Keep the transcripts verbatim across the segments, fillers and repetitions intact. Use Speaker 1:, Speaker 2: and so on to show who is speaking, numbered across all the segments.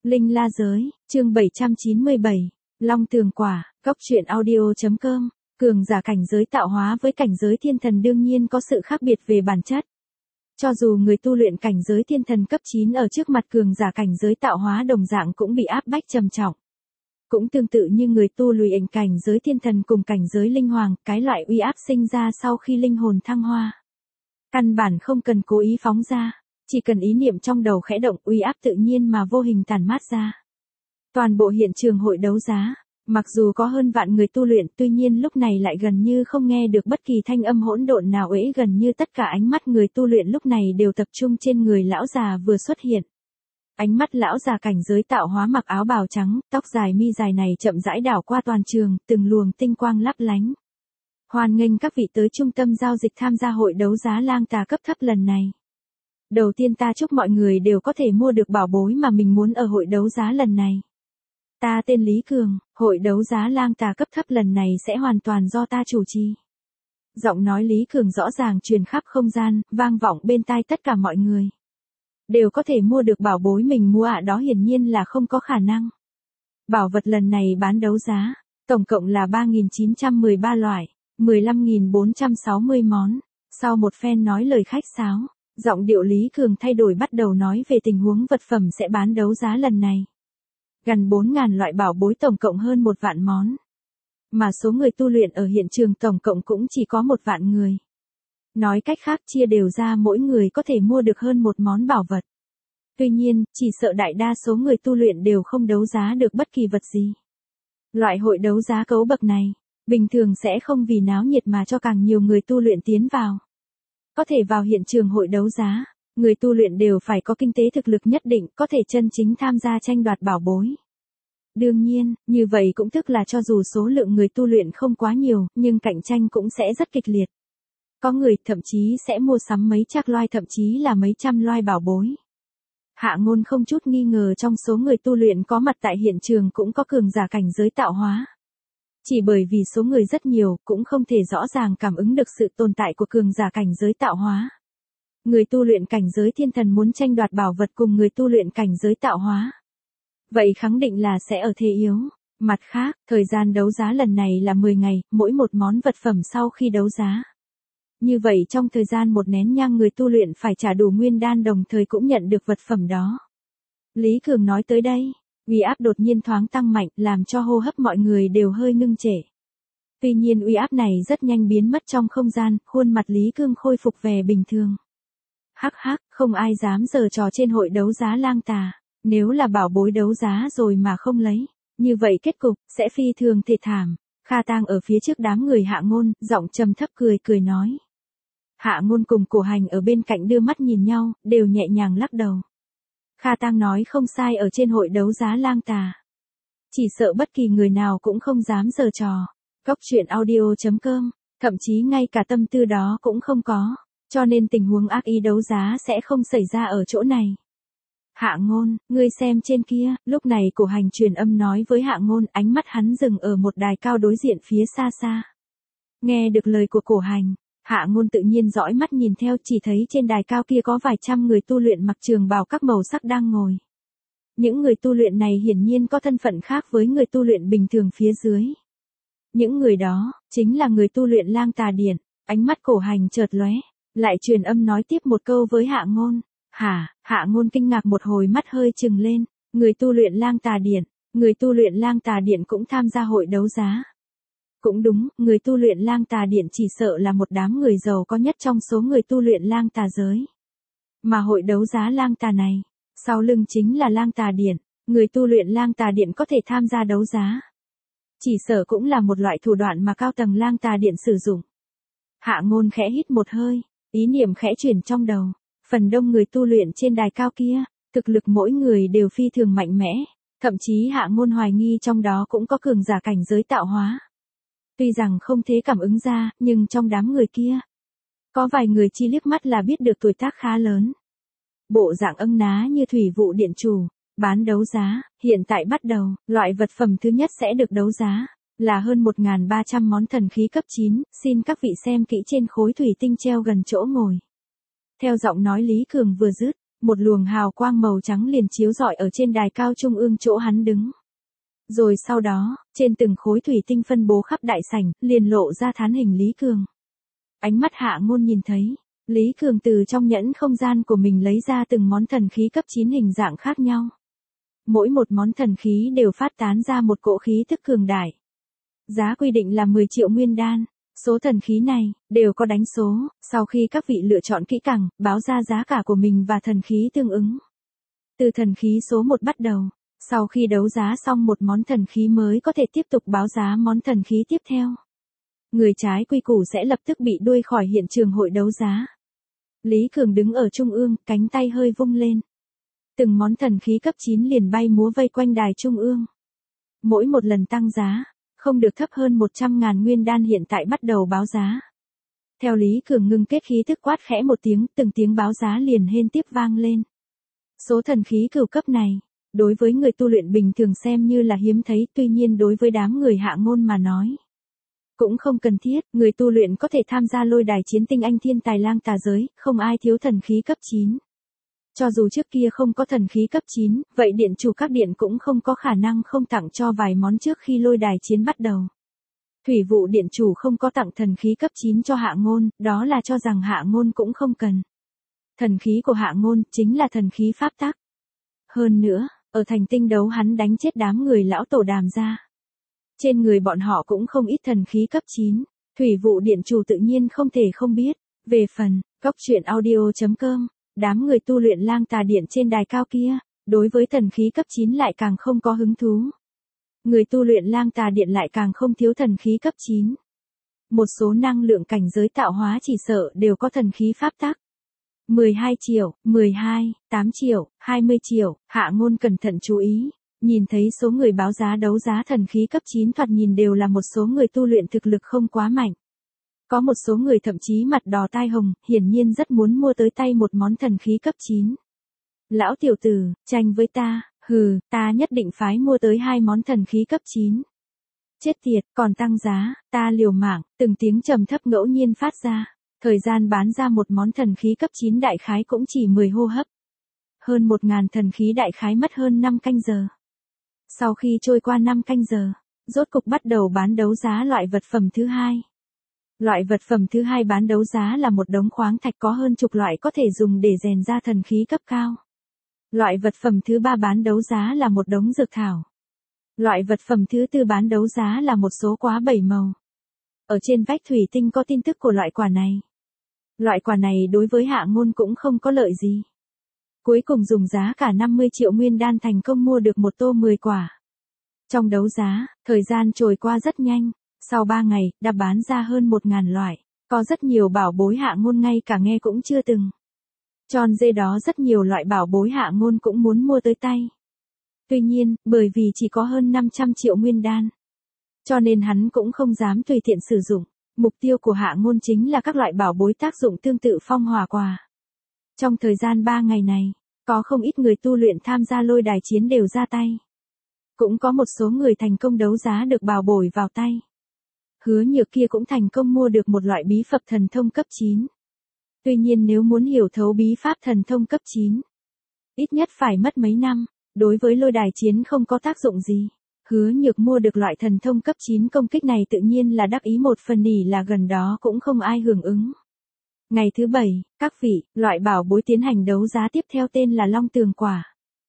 Speaker 1: Linh La Giới, chương bảy trăm chín mươi bảy, Long Tường Quả, Cốc truyện audio.com, cường giả cảnh giới tạo hóa với cảnh giới thiên thần đương nhiên có sự khác biệt về bản chất. Cho dù người tu luyện cảnh giới thiên thần cấp chín ở trước mặt cường giả cảnh giới tạo hóa đồng dạng cũng bị áp bách trầm trọng. Cũng tương tự như người tu luyện cảnh giới thiên thần cùng cảnh giới linh hoàng, cái loại uy áp sinh ra sau khi linh hồn thăng hoa. Căn bản không cần cố ý phóng ra, chỉ cần ý niệm trong đầu khẽ động, uy áp tự nhiên mà vô hình tản mát ra. Toàn bộ hiện trường hội đấu giá, mặc dù có hơn vạn người tu luyện, tuy nhiên lúc này lại gần như không nghe được bất kỳ thanh âm hỗn độn nào uể, gần như tất cả ánh mắt người tu luyện lúc này đều tập trung trên người lão già vừa xuất hiện. Ánh mắt lão già cảnh giới tạo hóa mặc áo bào trắng, tóc dài mi dài này chậm rãi đảo qua toàn trường, từng luồng tinh quang lấp lánh. Hoan nghênh các vị tới trung tâm giao dịch tham gia hội đấu giá lang tà cấp thấp lần này. Đầu tiên ta chúc mọi người đều có thể mua được bảo bối mà mình muốn ở hội đấu giá lần này. Ta tên Lý Cường, hội đấu giá lang tà cấp thấp lần này sẽ hoàn toàn do ta chủ trì. Giọng nói Lý Cường rõ ràng truyền khắp không gian, vang vọng bên tai tất cả mọi người. Đều có thể mua được bảo bối mình mua ạ, à, đó hiển nhiên là không có khả năng. Bảo vật lần này bán đấu giá, tổng cộng là ba nghìn chín trăm mười ba loại, mười lăm nghìn bốn trăm sáu mươi món. Sau một phen nói lời khách sáo, giọng điệu Lý Cường thay đổi, bắt đầu nói về tình huống vật phẩm sẽ bán đấu giá lần này. Gần bốn nghìn loại bảo bối, tổng cộng hơn một vạn món. Mà số người tu luyện ở hiện trường tổng cộng cũng chỉ có một vạn người. Nói cách khác, chia đều ra mỗi người có thể mua được hơn một món bảo vật. Tuy nhiên, chỉ sợ đại đa số người tu luyện đều không đấu giá được bất kỳ vật gì. Loại hội đấu giá cấu bậc này, bình thường sẽ không vì náo nhiệt mà cho càng nhiều người tu luyện tiến vào. Có thể vào hiện trường hội đấu giá, người tu luyện đều phải có kinh tế thực lực nhất định, có thể chân chính tham gia tranh đoạt bảo bối. Đương nhiên, như vậy cũng tức là cho dù số lượng người tu luyện không quá nhiều, nhưng cạnh tranh cũng sẽ rất kịch liệt. Có người thậm chí sẽ mua sắm mấy trăm loài, thậm chí là mấy trăm loài bảo bối. Hạ Ngôn không chút nghi ngờ trong số người tu luyện có mặt tại hiện trường cũng có cường giả cảnh giới tạo hóa. Chỉ bởi vì số người rất nhiều, cũng không thể rõ ràng cảm ứng được sự tồn tại của cường giả cảnh giới tạo hóa. Người tu luyện cảnh giới thiên thần muốn tranh đoạt bảo vật cùng người tu luyện cảnh giới tạo hóa, vậy khẳng định là sẽ ở thế yếu. Mặt khác, thời gian đấu giá lần này là mười ngày, mỗi một món vật phẩm sau khi đấu giá. Như vậy trong thời gian một nén nhang người tu luyện phải trả đủ nguyên đan đồng thời cũng nhận được vật phẩm đó. Lý Cường nói tới đây, uy áp đột nhiên thoáng tăng mạnh, làm cho hô hấp mọi người đều hơi ngưng trệ. Tuy nhiên uy áp này rất nhanh biến mất trong không gian, khuôn mặt Lý Cường khôi phục vẻ bình thường. Hắc hắc, không ai dám giở trò trên hội đấu giá lang tà, nếu là bảo bối đấu giá rồi mà không lấy, như vậy kết cục sẽ phi thường thê thảm. Kha Tang ở phía trước đám người Hạ Ngôn, giọng trầm thấp cười cười nói. Hạ Ngôn cùng Cổ Hành ở bên cạnh đưa mắt nhìn nhau, đều nhẹ nhàng lắc đầu. Kha Tang nói không sai, ở trên hội đấu giá lang tà, chỉ sợ bất kỳ người nào cũng không dám giở trò. Cốc truyện audio.com, thậm chí ngay cả tâm tư đó cũng không có, cho nên tình huống ác ý đấu giá sẽ không xảy ra ở chỗ này. Hạ Ngôn, ngươi xem trên kia. Lúc này Cổ Hành truyền âm nói với Hạ Ngôn, ánh mắt hắn dừng ở một đài cao đối diện phía xa xa. Nghe được lời của Cổ Hành, Hạ Ngôn tự nhiên dõi mắt nhìn theo, chỉ thấy trên đài cao kia có vài trăm người tu luyện mặc trường bào các màu sắc đang ngồi. Những người tu luyện này hiển nhiên có thân phận khác với người tu luyện bình thường phía dưới. Những người đó, chính là người tu luyện lang tà điện. Ánh mắt Cổ Hành chợt lóe, lại truyền âm nói tiếp một câu với Hạ Ngôn. Hả? Hạ Ngôn kinh ngạc một hồi, mắt hơi trừng lên. Người tu luyện lang tà điện, người tu luyện lang tà điện cũng tham gia hội đấu giá. Cũng đúng, người tu luyện lang tà điện chỉ sợ là một đám người giàu có nhất trong số người tu luyện lang tà giới. Mà hội đấu giá lang tà này, sau lưng chính là lang tà điện, người tu luyện lang tà điện có thể tham gia đấu giá. Chỉ sợ cũng là một loại thủ đoạn mà cao tầng lang tà điện sử dụng. Hạ Ngôn khẽ hít một hơi, ý niệm khẽ chuyển trong đầu. Phần đông người tu luyện trên đài cao kia, thực lực mỗi người đều phi thường mạnh mẽ, thậm chí Hạ Ngôn hoài nghi trong đó cũng có cường giả cảnh giới tạo hóa. Tuy rằng không thể cảm ứng ra, nhưng trong đám người kia, có vài người chi liếc mắt là biết được tuổi tác khá lớn. Bộ dạng âng ná như thủy vụ điện chủ. Bán đấu giá, hiện tại bắt đầu, loại vật phẩm thứ nhất sẽ được đấu giá, là hơn một nghìn ba trăm món thần khí cấp chín, xin các vị xem kỹ trên khối thủy tinh treo gần chỗ ngồi. Theo giọng nói Lý Cường vừa dứt, một luồng hào quang màu trắng liền chiếu rọi ở trên đài cao trung ương chỗ hắn đứng. Rồi sau đó, trên từng khối thủy tinh phân bố khắp đại sảnh, liền lộ ra thán hình Lý Cường. Ánh mắt Hạ Ngôn nhìn thấy, Lý Cường từ trong nhẫn không gian của mình lấy ra từng món thần khí cấp chín hình dạng khác nhau. Mỗi một món thần khí đều phát tán ra một cỗ khí tức cường đại. Giá quy định là mười triệu nguyên đan. Số thần khí này, đều có đánh số, sau khi các vị lựa chọn kỹ càng, báo ra giá cả của mình và thần khí tương ứng. Từ thần khí số một bắt đầu, sau khi đấu giá xong một món thần khí mới có thể tiếp tục báo giá món thần khí tiếp theo. Người trái quy củ sẽ lập tức bị đuôi khỏi hiện trường hội đấu giá. Lý Cường đứng ở trung ương, cánh tay hơi vung lên. Từng món thần khí cấp chín liền bay múa vây quanh đài trung ương. Mỗi một lần tăng giá, không được thấp hơn một trăm ngàn nguyên đan hiện tại bắt đầu báo giá. Theo Lý Cường ngưng kết khí tức quát khẽ một tiếng, từng tiếng báo giá liền hên tiếp vang lên. Số thần khí cửu cấp này, đối với người tu luyện bình thường xem như là hiếm thấy, tuy nhiên đối với đám người Hạ Ngôn mà nói, cũng không cần thiết, người tu luyện có thể tham gia lôi đài chiến tinh anh thiên tài lang tà giới, không ai thiếu thần khí cấp chín. Cho dù trước kia không có thần khí cấp chín, vậy điện chủ các điện cũng không có khả năng không tặng cho vài món trước khi lôi đài chiến bắt đầu. Thủy vụ điện chủ không có tặng thần khí cấp chín cho Hạ Ngôn, đó là cho rằng Hạ Ngôn cũng không cần. Thần khí của Hạ Ngôn chính là thần khí pháp tắc. Hơn nữa, ở thành tinh đấu hắn đánh chết đám người lão tổ Đàm gia. Trên người bọn họ cũng không ít thần khí cấp chín, thủy vụ điện chủ tự nhiên không thể không biết. Về phần, góc truyện audio chấm com, đám người tu luyện lang tà điện trên đài cao kia, đối với thần khí cấp chín lại càng không có hứng thú. Người tu luyện lang tà điện lại càng không thiếu thần khí cấp chín. Một số năng lượng cảnh giới tạo hóa chỉ sợ đều có thần khí pháp tắc. mười hai triệu, mười hai, tám triệu, hai mươi triệu, Hạ Ngôn cẩn thận chú ý, nhìn thấy số người báo giá đấu giá thần khí cấp chín thoạt nhìn đều là một số người tu luyện thực lực không quá mạnh. Có một số người thậm chí mặt đỏ tai hồng, hiển nhiên rất muốn mua tới tay một món thần khí cấp chín. Lão tiểu tử, tranh với ta, hừ, ta nhất định phái mua tới hai món thần khí cấp chín. Chết tiệt, còn tăng giá, ta liều mạng, từng tiếng trầm thấp ngẫu nhiên phát ra. Thời gian bán ra một món thần khí cấp chín đại khái cũng chỉ mười hô hấp. Hơn một ngàn thần khí đại khái mất hơn năm canh giờ. Sau khi trôi qua năm canh giờ, rốt cục bắt đầu bán đấu giá loại vật phẩm thứ hai. Loại vật phẩm thứ hai bán đấu giá là một đống khoáng thạch có hơn chục loại có thể dùng để rèn ra thần khí cấp cao. Loại vật phẩm thứ ba bán đấu giá là một đống dược thảo. Loại vật phẩm thứ tư bán đấu giá là một số quá bảy màu. Ở trên vách thủy tinh có tin tức của loại quả này. Loại quả này đối với Hạ Ngôn cũng không có lợi gì. Cuối cùng dùng giá cả năm mươi triệu nguyên đan thành công mua được một tô mười quả. Trong đấu giá, thời gian trôi qua rất nhanh. Sau ba ngày, đã bán ra hơn một ngàn loại. Có rất nhiều bảo bối Hạ Ngôn ngay cả nghe cũng chưa từng. Tròn dê đó rất nhiều loại bảo bối Hạ Ngôn cũng muốn mua tới tay. Tuy nhiên, bởi vì chỉ có hơn năm trăm triệu nguyên đan, cho nên hắn cũng không dám tùy tiện sử dụng. Mục tiêu của Hạ Ngôn chính là các loại bảo bối tác dụng tương tự phong hỏa quả. Trong thời gian ba ngày này, có không ít người tu luyện tham gia lôi đài chiến đều ra tay. Cũng có một số người thành công đấu giá được bảo bối vào tay. Hứa Nhược kia cũng thành công mua được một loại bí pháp thần thông cấp chín. Tuy nhiên nếu muốn hiểu thấu bí pháp thần thông cấp chín, ít nhất phải mất mấy năm, đối với lôi đài chiến không có tác dụng gì. Hứa Nhược mua được loại thần thông cấp chín công kích này tự nhiên là đắc ý một phần nỉ là gần đó cũng không ai hưởng ứng. Ngày thứ bảy, các vị, loại bảo bối tiến hành đấu giá tiếp theo tên là Long Tường Quả.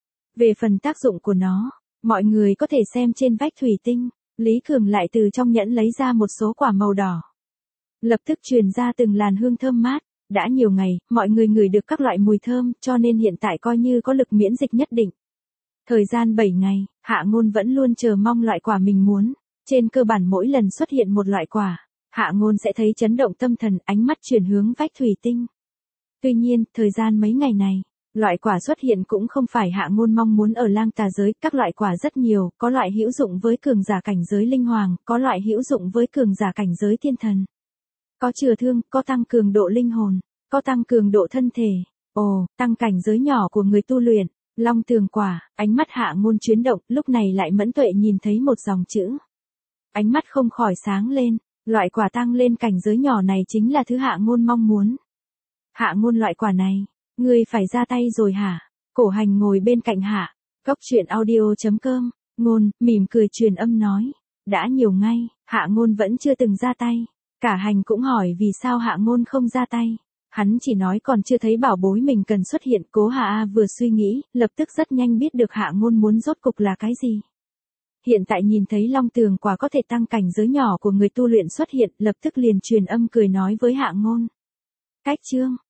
Speaker 1: Về phần tác dụng của nó, mọi người có thể xem trên vách thủy tinh. Lý Cường lại từ trong nhẫn lấy ra một số quả màu đỏ. Lập tức truyền ra từng làn hương thơm mát. Đã nhiều ngày, mọi người ngửi được các loại mùi thơm, cho nên hiện tại coi như có lực miễn dịch nhất định. Thời gian bảy ngày, Hạ Ngôn vẫn luôn chờ mong loại quả mình muốn. Trên cơ bản mỗi lần xuất hiện một loại quả, Hạ Ngôn sẽ thấy chấn động tâm thần, ánh mắt chuyển hướng vách thủy tinh. Tuy nhiên, thời gian mấy ngày này, loại quả xuất hiện cũng không phải Hạ Ngôn mong muốn ở lang tà giới, các loại quả rất nhiều, có loại hữu dụng với cường giả cảnh giới linh hoàng, có loại hữu dụng với cường giả cảnh giới thiên thần. Có chữa thương, có tăng cường độ linh hồn, có tăng cường độ thân thể. Ồ, tăng cảnh giới nhỏ của người tu luyện. Long Tường Quả, ánh mắt Hạ Ngôn chuyển động, lúc này lại mẫn tuệ nhìn thấy một dòng chữ. Ánh mắt không khỏi sáng lên, loại quả tăng lên cảnh giới nhỏ này chính là thứ Hạ Ngôn mong muốn. Hạ Ngôn loại quả này, Ngươi phải ra tay rồi hả? Cổ hành ngồi bên cạnh Hạ. Cốc truyện audio.com, Ngôn, mỉm cười truyền âm nói. Đã nhiều ngay, Hạ Ngôn vẫn chưa từng ra tay. Cả hành cũng hỏi vì sao Hạ Ngôn không ra tay. Hắn chỉ nói còn chưa thấy bảo bối mình cần xuất hiện. Cố Hạ A vừa suy nghĩ, lập tức rất nhanh biết được Hạ Ngôn muốn rốt cục là cái gì. Hiện tại nhìn thấy long tường quả có thể tăng cảnh giới nhỏ của người tu luyện xuất hiện, lập tức liền truyền âm cười nói với Hạ Ngôn. Cách chương